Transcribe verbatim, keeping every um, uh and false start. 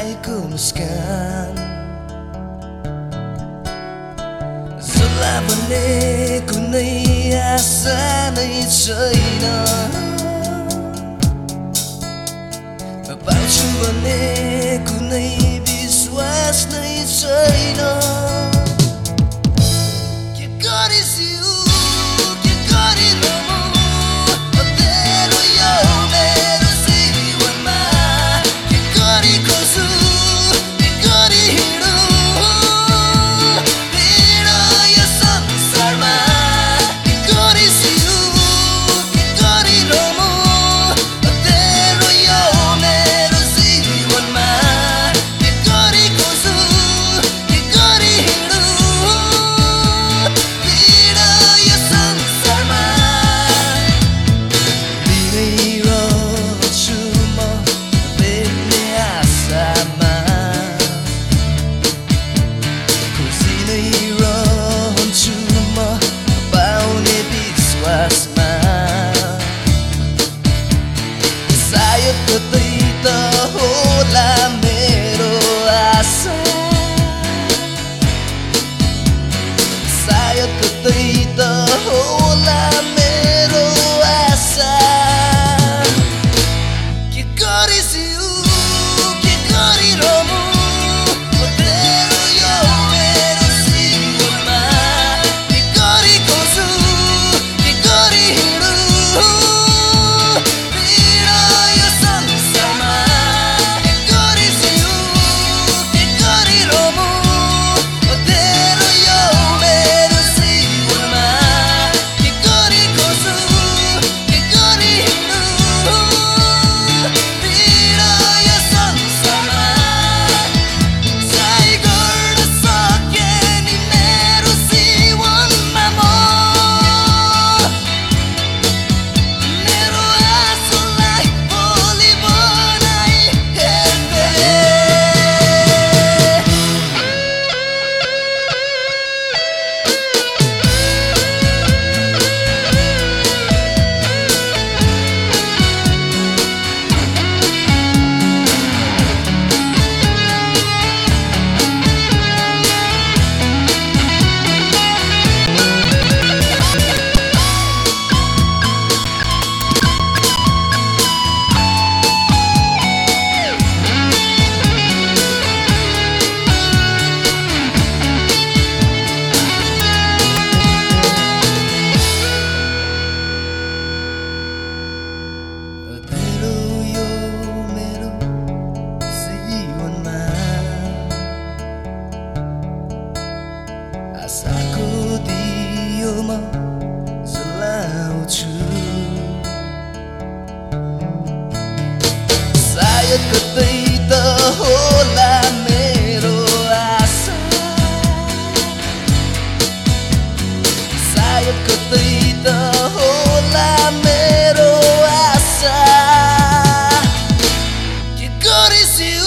तपाईँको मुस्कान जसलाई भन्ने कुनै आशा नै छैन पाउँछु भन्ने कुनै विश्वास नै छैन के गरिसिउ के गरिरहँ तेरो यो मेरो जीवनमा के गरी खोज्छु के गरी हिँडौँ हिँडौँ यो संसारमा के गरिसिउ के गरिरहँ तेरो यो मेरो जीवनमा के गरी खोज्छु के गरी हिँडौँ हिँडौँ यो संसारमा बिराइरहन्छु म भेट्ने आशामा खुसी नै रहन्छु म पाउने विश्वासमा सायद कतै त होला मेरो आशा सायद कतै त होला मेरो आशा के गरिसिउ के गरिरहँ तेरो यो मेरो जीवनमा के गरी खोज्छु के गरी हिँडौँ हिँडौँ यो संसारमा के गरिसिउ के गरिरहँ तेरो यो मेरो जीवनमा के गरी खोज्छु के गरी हिँडौँ हिँडौँ यो संसारमा सही गर्न सकेँ नि मेरो जीवनमा म मेरो आँसुलाई भोलि बनाइ हेर्ने तेरो यो मेरो जीवनमा आशाको दियोमा जलाउँछु सायद कतै त होला मेरो आशा सायद कतै त होला मेरो आशा के गरिसिउ